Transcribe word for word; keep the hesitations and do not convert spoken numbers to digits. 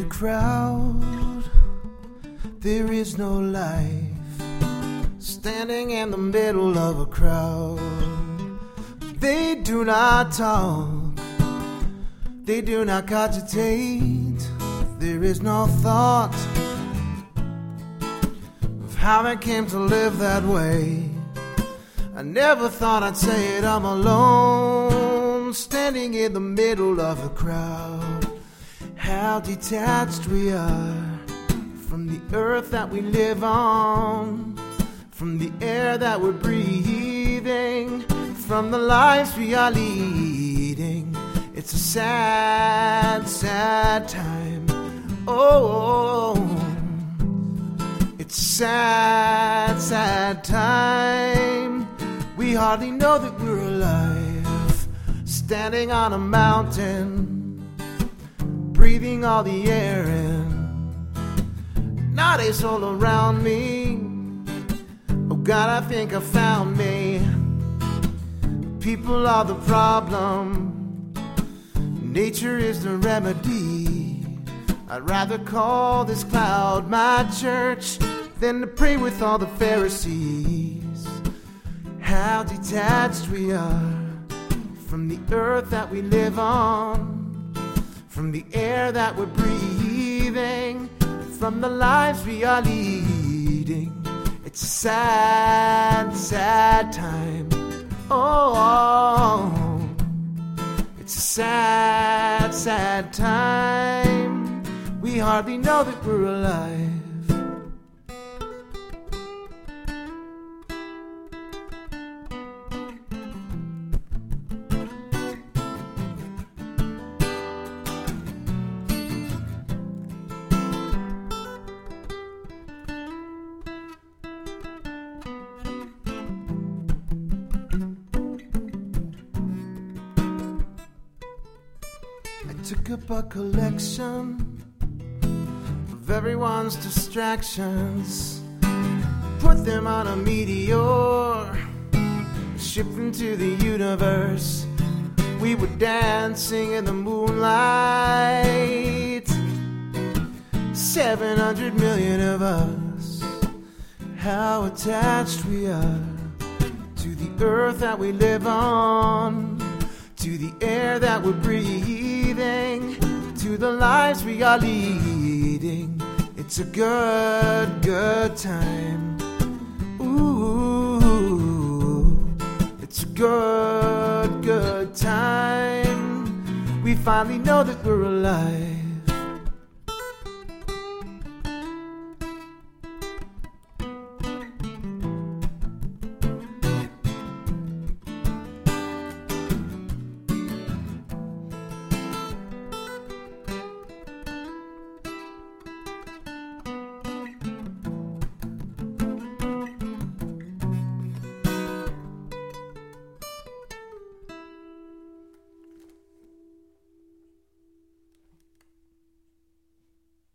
the crowd, there is no life. Standing in the middle of a crowd, they do not talk, they do not cogitate. There is no thought of how I came to live that way. I never thought I'd say it, I'm alone, standing in the middle of a crowd. How detached we are from the earth that we live on, from the air that we're breathing, from the lives we are leading. It's a sad, sad time. Oh, it's a sad, sad time. We hardly know that we're alive, standing on a mountain, breathing all the air in. Not a soul around me. Oh God, I think I found me. People are the problem, nature is the remedy. I'd rather call this cloud my church than to pray with all the Pharisees. How detached we are from the earth that we live on, from the air that we're breathing, from the lives we are leading. It's a sad, sad time. Oh, it's a sad, sad time. We hardly know that we're alive. Took up a collection of everyone's distractions, put them on a meteor, shipped them to the universe. We were dancing in the moonlight, seven hundred million of us. How attached we are to the earth that we live on, to the air that we're breathing, to the lives we are leading. It's a good, good time. Ooh, it's a good, good time. We finally know that we're alive.